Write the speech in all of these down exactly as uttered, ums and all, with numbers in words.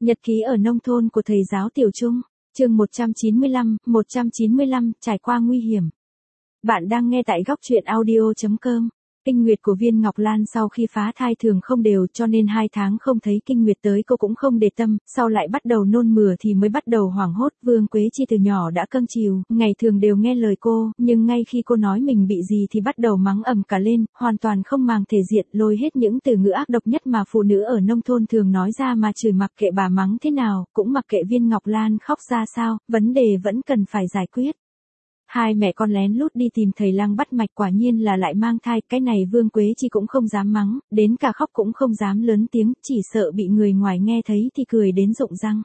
Nhật ký ở nông thôn của thầy giáo Tiểu Trung, chương một trăm chín mươi lăm, một trăm chín mươi lăm, trải qua nguy hiểm. Bạn đang nghe tại góc truyện audio chấm com. Kinh nguyệt của Viên Ngọc Lan sau khi phá thai thường không đều, cho nên hai tháng không thấy kinh nguyệt tới cô cũng không để tâm, sau lại bắt đầu nôn mửa thì mới bắt đầu hoảng hốt. Vương Quế Chi từ nhỏ đã cưng chiều, ngày thường đều nghe lời cô, nhưng ngay khi cô nói mình bị gì thì bắt đầu mắng ầm cả lên, hoàn toàn không màng thể diện, lôi hết những từ ngữ ác độc nhất mà phụ nữ ở nông thôn thường nói ra mà chửi, mặc kệ bà mắng thế nào, cũng mặc kệ Viên Ngọc Lan khóc ra sao, vấn đề vẫn cần phải giải quyết. Hai mẹ con lén lút đi tìm thầy lang bắt mạch, quả nhiên là lại mang thai, cái này Vương Quế Chi cũng không dám mắng, đến cả khóc cũng không dám lớn tiếng, chỉ sợ bị người ngoài nghe thấy thì cười đến rụng răng.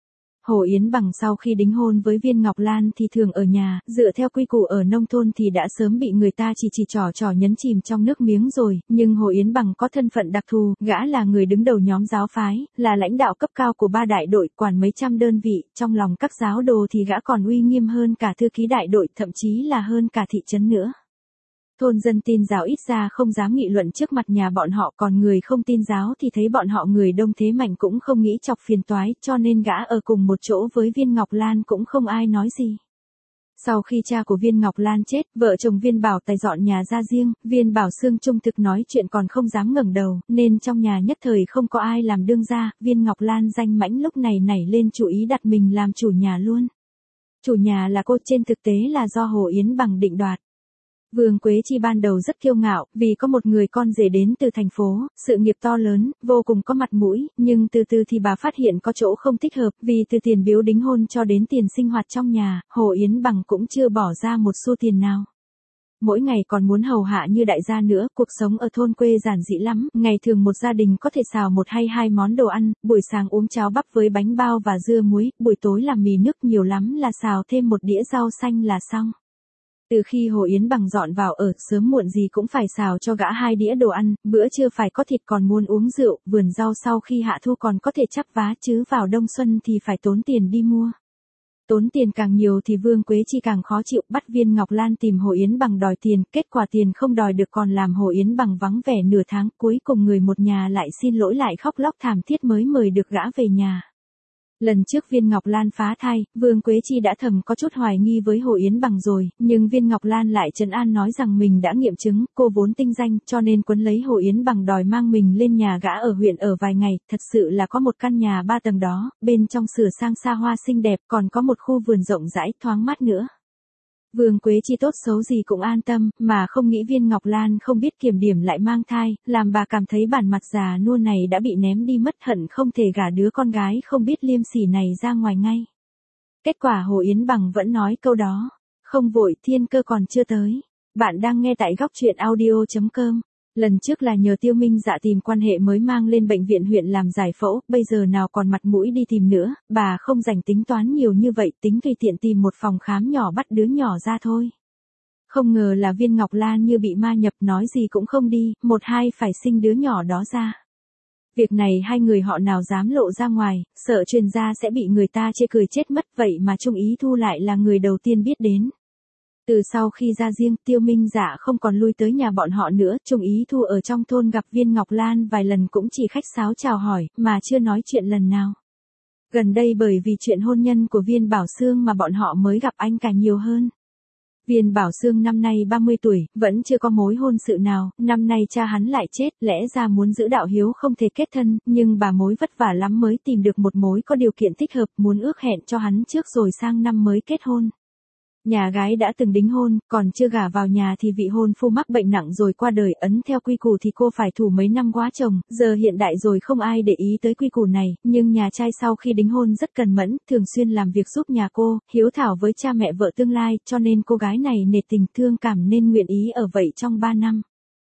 Hồ Yến Bằng sau khi đính hôn với Viên Ngọc Lan thì thường ở nhà, dựa theo quy củ ở nông thôn thì đã sớm bị người ta chỉ chỉ trò trò nhấn chìm trong nước miếng rồi, nhưng Hồ Yến Bằng có thân phận đặc thù, gã là người đứng đầu nhóm giáo phái, là lãnh đạo cấp cao của ba đại đội, quản mấy trăm đơn vị, trong lòng các giáo đồ thì gã còn uy nghiêm hơn cả thư ký đại đội, thậm chí là hơn cả thị trấn nữa. Thôn dân tin giáo ít ra không dám nghị luận trước mặt nhà bọn họ, còn người không tin giáo thì thấy bọn họ người đông thế mạnh cũng không nghĩ chọc phiền toái, cho nên gã ở cùng một chỗ với Viên Ngọc Lan cũng không ai nói gì. Sau khi cha của Viên Ngọc Lan chết, vợ chồng Viên Bảo Tài dọn nhà ra riêng, Viên Bảo Sương trung thực nói chuyện còn không dám ngẩng đầu, nên trong nhà nhất thời không có ai làm đương gia. Viên Ngọc Lan danh mãnh lúc này nảy lên chủ ý đặt mình làm chủ nhà luôn. Chủ nhà là cô, trên thực tế là do Hồ Yến Bằng định đoạt. Vương Quế Chi ban đầu rất kiêu ngạo, vì có một người con rể đến từ thành phố, sự nghiệp to lớn, vô cùng có mặt mũi, nhưng từ từ thì bà phát hiện có chỗ không thích hợp, vì từ tiền biếu đính hôn cho đến tiền sinh hoạt trong nhà, Hồ Yến Bằng cũng chưa bỏ ra một xu tiền nào. Mỗi ngày còn muốn hầu hạ như đại gia nữa, cuộc sống ở thôn quê giản dị lắm, ngày thường một gia đình có thể xào một hay hai món đồ ăn, buổi sáng uống cháo bắp với bánh bao và dưa muối, buổi tối làm mì nước, nhiều lắm là xào thêm một đĩa rau xanh là xong. Từ khi Hồ Yến Bằng dọn vào ở, sớm muộn gì cũng phải xào cho gã hai đĩa đồ ăn, bữa trưa phải có thịt, còn muốn uống rượu, vườn rau sau khi hạ thu còn có thể chắp vá, chứ vào đông xuân thì phải tốn tiền đi mua. Tốn tiền càng nhiều thì Vương Quế Chi càng khó chịu, bắt Viên Ngọc Lan tìm Hồ Yến Bằng đòi tiền, kết quả tiền không đòi được còn làm Hồ Yến Bằng vắng vẻ nửa tháng, cuối cùng người một nhà lại xin lỗi, lại khóc lóc thảm thiết mới mời được gã về nhà. Lần trước Viên Ngọc Lan phá thai, Vương Quế Chi đã thầm có chút hoài nghi với Hồ Yến Bằng rồi, nhưng Viên Ngọc Lan lại trấn an nói rằng mình đã nghiệm chứng, cô vốn tinh danh, cho nên quấn lấy Hồ Yến Bằng đòi mang mình lên nhà gã ở huyện ở vài ngày. Thật sự là có một căn nhà ba tầng đó, bên trong sửa sang xa hoa xinh đẹp, còn có một khu vườn rộng rãi, thoáng mát nữa. Vương Quế Chi tốt xấu gì cũng an tâm, mà không nghĩ Viên Ngọc Lan không biết kiểm điểm lại mang thai, làm bà cảm thấy bản mặt già nua này đã bị ném đi mất, hận không thể gả đứa con gái không biết liêm sỉ này ra ngoài ngay. Kết quả Hồ Yến Bằng vẫn nói câu đó, không vội, thiên cơ còn chưa tới. Bạn đang nghe tại góc truyện audio chấm com. Lần trước là nhờ Tiêu Minh Dạ tìm quan hệ mới mang lên bệnh viện huyện làm giải phẫu, bây giờ nào còn mặt mũi đi tìm nữa, bà không rảnh tính toán nhiều như vậy, tính tùy tiện tìm một phòng khám nhỏ bắt đứa nhỏ ra thôi. Không ngờ là Viên Ngọc Lan như bị ma nhập, nói gì cũng không đi, một hai phải sinh đứa nhỏ đó ra. Việc này hai người họ nào dám lộ ra ngoài, sợ truyền ra sẽ bị người ta chê cười chết mất, vậy mà Trung Ý Thu lại là người đầu tiên biết đến. Từ sau khi ra riêng, Tiêu Minh Dạ không còn lui tới nhà bọn họ nữa, Trung Ý Thu ở trong thôn gặp Viên Ngọc Lan vài lần cũng chỉ khách sáo chào hỏi, mà chưa nói chuyện lần nào. Gần đây bởi vì chuyện hôn nhân của Viên Bảo Sương mà bọn họ mới gặp anh cả nhiều hơn. Viên Bảo Sương năm nay ba mươi tuổi, vẫn chưa có mối hôn sự nào, năm nay cha hắn lại chết, lẽ ra muốn giữ đạo hiếu không thể kết thân, nhưng bà mối vất vả lắm mới tìm được một mối có điều kiện thích hợp, muốn ước hẹn cho hắn trước rồi sang năm mới kết hôn. Nhà gái đã từng đính hôn, còn chưa gả vào nhà thì vị hôn phu mắc bệnh nặng rồi qua đời, ấn theo quy củ thì cô phải thủ mấy năm quá chồng, giờ hiện đại rồi không ai để ý tới quy củ này, nhưng nhà trai sau khi đính hôn rất cần mẫn, thường xuyên làm việc giúp nhà cô, hiếu thảo với cha mẹ vợ tương lai, cho nên cô gái này nể tình thương cảm nên nguyện ý ở vậy trong ba năm.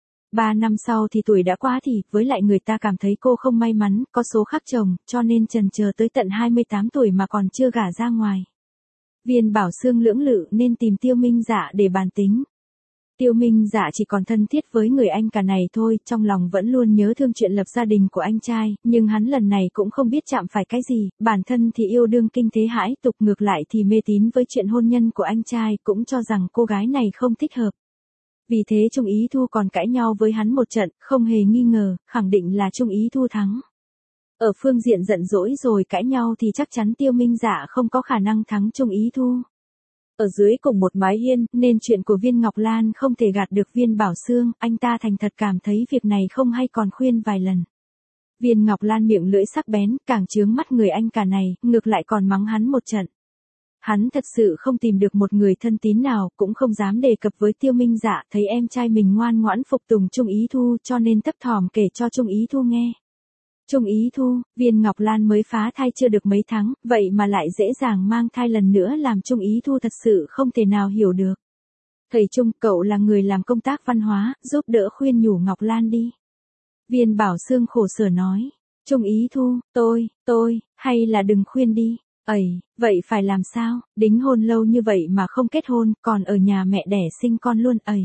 Ba năm sau thì tuổi đã quá thì, với lại người ta cảm thấy cô không may mắn, có số khác chồng, cho nên chần chờ tới tận hai mươi tám tuổi mà còn chưa gả ra ngoài. Viên Bảo Sương lưỡng lự nên tìm Tiêu Minh Dạ để bàn tính. Tiêu Minh Dạ chỉ còn thân thiết với người anh cả này thôi, trong lòng vẫn luôn nhớ thương chuyện lập gia đình của anh trai, nhưng hắn lần này cũng không biết chạm phải cái gì, bản thân thì yêu đương kinh thế hãi tục, ngược lại thì mê tín với chuyện hôn nhân của anh trai, cũng cho rằng cô gái này không thích hợp. Vì thế Trung Ý Thu còn cãi nhau với hắn một trận, không hề nghi ngờ, khẳng định là Trung Ý Thu thắng. Ở phương diện giận dỗi rồi cãi nhau thì chắc chắn Tiêu Minh Dạ không có khả năng thắng Chung Ý Thu. Ở dưới cùng một mái hiên, nên chuyện của Viên Ngọc Lan không thể gạt được Viên Bảo Xương, anh ta thành thật cảm thấy việc này không hay còn khuyên vài lần. Viên Ngọc Lan miệng lưỡi sắc bén, càng chướng mắt người anh cả này, ngược lại còn mắng hắn một trận. Hắn thật sự không tìm được một người thân tín nào, cũng không dám đề cập với Tiêu Minh Dạ, thấy em trai mình ngoan ngoãn phục tùng Chung Ý Thu cho nên thấp thỏm kể cho Chung Ý Thu nghe. Chung Ý Thu, Viên Ngọc Lan mới phá thai chưa được mấy tháng, vậy mà lại dễ dàng mang thai lần nữa làm Chung Ý Thu thật sự không thể nào hiểu được. Thầy Chung, cậu là người làm công tác văn hóa, giúp đỡ khuyên nhủ Ngọc Lan đi. Viên Bảo Xương khổ sở nói. Chung Ý Thu, tôi, tôi, hay là đừng khuyên đi. Ẩy, vậy phải làm sao, đính hôn lâu như vậy mà không kết hôn, còn ở nhà mẹ đẻ sinh con luôn ẩy.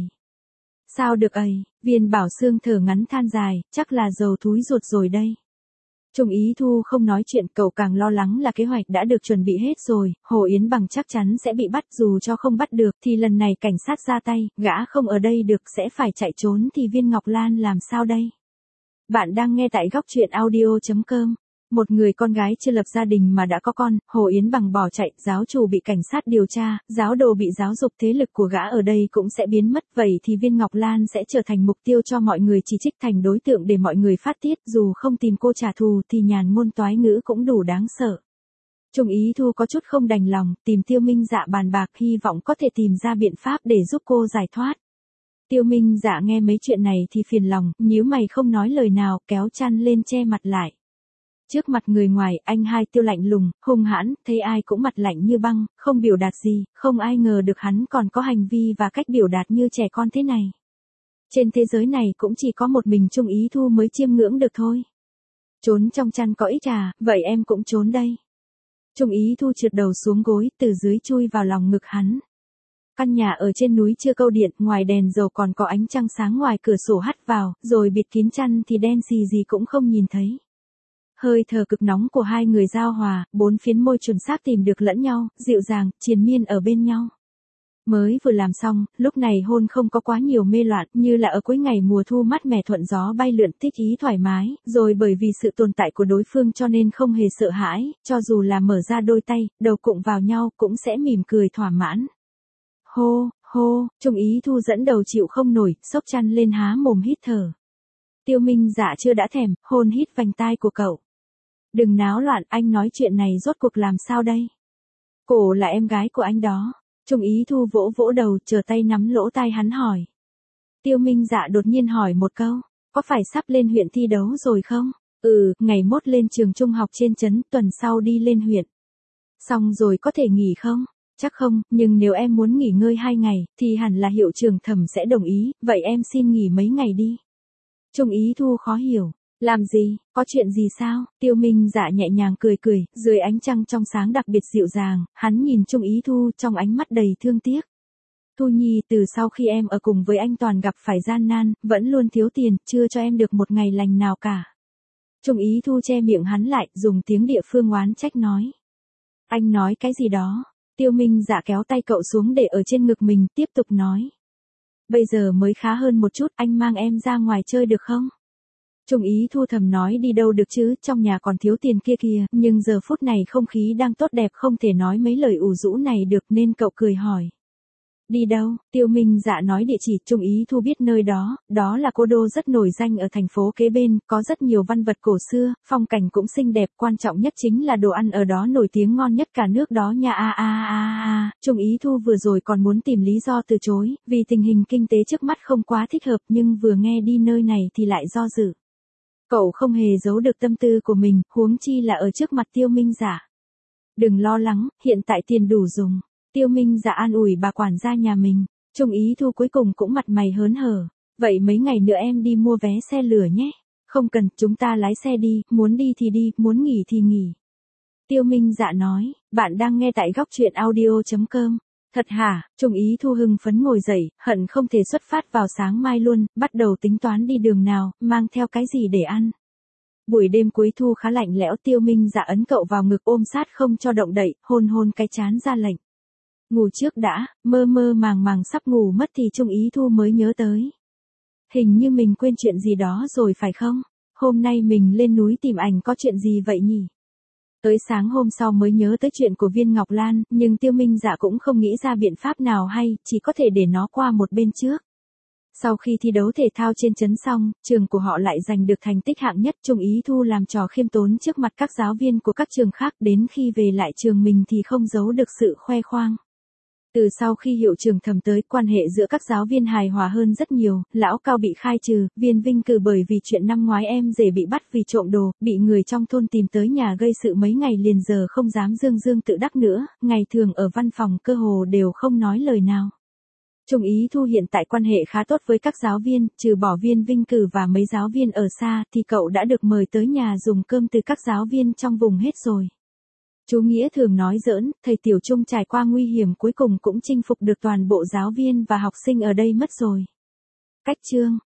Sao được ẩy, Viên Bảo Xương thở ngắn than dài, chắc là dầu thúi ruột rồi đây. Chung Ý Thu không nói chuyện, cậu càng lo lắng là kế hoạch đã được chuẩn bị hết rồi, Hồ Yến Bằng chắc chắn sẽ bị bắt, dù cho không bắt được thì lần này cảnh sát ra tay, gã không ở đây được sẽ phải chạy trốn thì Viên Ngọc Lan làm sao đây? Bạn đang nghe tại góc truyện audio chấm com. Một người con gái chưa lập gia đình mà đã có con, Hồ Yến Bằng bỏ chạy, giáo chủ bị cảnh sát điều tra, giáo đồ bị giáo dục, thế lực của gã ở đây cũng sẽ biến mất, vậy thì Viên Ngọc Lan sẽ trở thành mục tiêu cho mọi người chỉ trích, thành đối tượng để mọi người phát tiết, dù không tìm cô trả thù thì nhàn ngôn toái ngữ cũng đủ đáng sợ. Chung Ý Thu có chút không đành lòng, tìm Tiêu Minh Dạ bàn bạc, hy vọng có thể tìm ra biện pháp để giúp cô giải thoát. Tiêu Minh Dạ nghe mấy chuyện này thì phiền lòng, nhíu mày không nói lời nào, kéo chăn lên che mặt lại. Trước mặt người ngoài, anh hai Tiêu lạnh lùng, hung hãn, thấy ai cũng mặt lạnh như băng, không biểu đạt gì, không ai ngờ được hắn còn có hành vi và cách biểu đạt như trẻ con thế này. Trên thế giới này cũng chỉ có một mình Chung Ý Thu mới chiêm ngưỡng được thôi. Trốn trong chăn có ích à, vậy em cũng trốn đây. Chung Ý Thu trượt đầu xuống gối, từ dưới chui vào lòng ngực hắn. Căn nhà ở trên núi chưa câu điện, ngoài đèn dầu còn có ánh trăng sáng ngoài cửa sổ hắt vào, rồi bịt kín chăn thì đen xì gì cũng không nhìn thấy. Hơi thở cực nóng của hai người giao hòa, bốn phiến môi chuẩn xác tìm được lẫn nhau, dịu dàng, triền miên ở bên nhau. Mới vừa làm xong, lúc này hôn không có quá nhiều mê loạn, như là ở cuối ngày mùa thu mát mẻ thuận gió bay lượn, thích ý thoải mái, rồi bởi vì sự tồn tại của đối phương cho nên không hề sợ hãi, cho dù là mở ra đôi tay, đầu cụng vào nhau cũng sẽ mỉm cười thỏa mãn. Hô, hô, Chung Ý Thu dẫn đầu chịu không nổi, xốc chăn lên há mồm hít thở. Tiêu Minh Dạ chưa đã thèm, hôn hít vành tai của cậu. Đừng náo loạn, anh nói chuyện này rốt cuộc làm sao đây? Cổ là em gái của anh đó. Chung Ý Thu vỗ vỗ đầu, chờ tay nắm lỗ tai hắn hỏi. Tiêu Minh Dạ đột nhiên hỏi một câu, có phải sắp lên huyện thi đấu rồi không? Ừ, ngày mốt lên trường trung học trên trấn, tuần sau đi lên huyện. Xong rồi có thể nghỉ không? Chắc không, nhưng nếu em muốn nghỉ ngơi hai ngày, thì hẳn là hiệu trưởng Thẩm sẽ đồng ý, vậy em xin nghỉ mấy ngày đi. Chung Ý Thu khó hiểu, làm gì, có chuyện gì sao? Tiêu Minh Dạ nhẹ nhàng cười cười, dưới ánh trăng trong sáng đặc biệt dịu dàng, hắn nhìn Chung Ý Thu trong ánh mắt đầy thương tiếc. Thu Nhi, từ sau khi em ở cùng với anh Toàn gặp phải gian nan, vẫn luôn thiếu tiền, chưa cho em được một ngày lành nào cả. Chung Ý Thu che miệng hắn lại, dùng tiếng địa phương oán trách nói. Anh nói cái gì đó? Tiêu Minh Dạ kéo tay cậu xuống để ở trên ngực mình, tiếp tục nói. Bây giờ mới khá hơn một chút, anh mang em ra ngoài chơi được không? Chung Ý Thu thầm nói đi đâu được chứ, trong nhà còn thiếu tiền kia kìa, nhưng giờ phút này không khí đang tốt đẹp không thể nói mấy lời ủ rũ này được nên cậu cười hỏi. Đi đâu? Tiêu Minh Dạ nói địa chỉ, Chung Ý Thu biết nơi đó, đó là cố đô rất nổi danh ở thành phố kế bên, có rất nhiều văn vật cổ xưa, phong cảnh cũng xinh đẹp, quan trọng nhất chính là đồ ăn ở đó nổi tiếng ngon nhất cả nước đó nha. A a a a. Chung Ý Thu vừa rồi còn muốn tìm lý do từ chối, vì tình hình kinh tế trước mắt không quá thích hợp, nhưng vừa nghe đi nơi này thì lại do dự. Cậu không hề giấu được tâm tư của mình, huống chi là ở trước mặt Tiêu Minh Dạ. Đừng lo lắng, hiện tại tiền đủ dùng. Tiêu Minh Dạ an ủi bà quản gia nhà mình. Chung Ý Thu cuối cùng cũng mặt mày hớn hở. Vậy mấy ngày nữa em đi mua vé xe lửa nhé. Không cần, chúng ta lái xe đi, muốn đi thì đi, muốn nghỉ thì nghỉ. Tiêu Minh Dạ nói, bạn đang nghe tại góc truyện audio chấm com. Thật hả? Chung Ý Thu hưng phấn ngồi dậy, hận không thể xuất phát vào sáng mai luôn, bắt đầu tính toán đi đường nào, mang theo cái gì để ăn. Buổi đêm cuối thu khá lạnh lẽo, Tiêu Minh Dạ ấn cậu vào ngực ôm sát không cho động đậy, hôn hôn cái trán ra lệnh. Ngủ trước đã, mơ mơ màng màng sắp ngủ mất thì Chung Ý Thu mới nhớ tới. Hình như mình quên chuyện gì đó rồi phải không? Hôm nay mình lên núi tìm ảnh có chuyện gì vậy nhỉ? Tới sáng hôm sau mới nhớ tới chuyện của Viên Ngọc Lan, nhưng Tiêu Minh Dạ cũng không nghĩ ra biện pháp nào hay, chỉ có thể để nó qua một bên trước. Sau khi thi đấu thể thao trên trấn xong, trường của họ lại giành được thành tích hạng nhất. Trung Ý Thu làm trò khiêm tốn trước mặt các giáo viên của các trường khác, đến khi về lại trường mình thì không giấu được sự khoe khoang. Từ sau khi hiệu trưởng Thẩm tới, quan hệ giữa các giáo viên hài hòa hơn rất nhiều. Lão Cao bị khai trừ, Viên Vinh Cử bởi vì chuyện năm ngoái em rể bị bắt vì trộm đồ, bị người trong thôn tìm tới nhà gây sự mấy ngày liền, giờ không dám dương dương tự đắc nữa, ngày thường ở văn phòng cơ hồ đều không nói lời nào. Trung Ý Thu hiện tại quan hệ khá tốt với các giáo viên, trừ bỏ Viên Vinh Cử và mấy giáo viên ở xa thì cậu đã được mời tới nhà dùng cơm từ các giáo viên trong vùng hết rồi. Chú Nghĩa thường nói giỡn, thầy Tiểu Trung trải qua nguy hiểm cuối cùng cũng chinh phục được toàn bộ giáo viên và học sinh ở đây mất rồi. Cách chương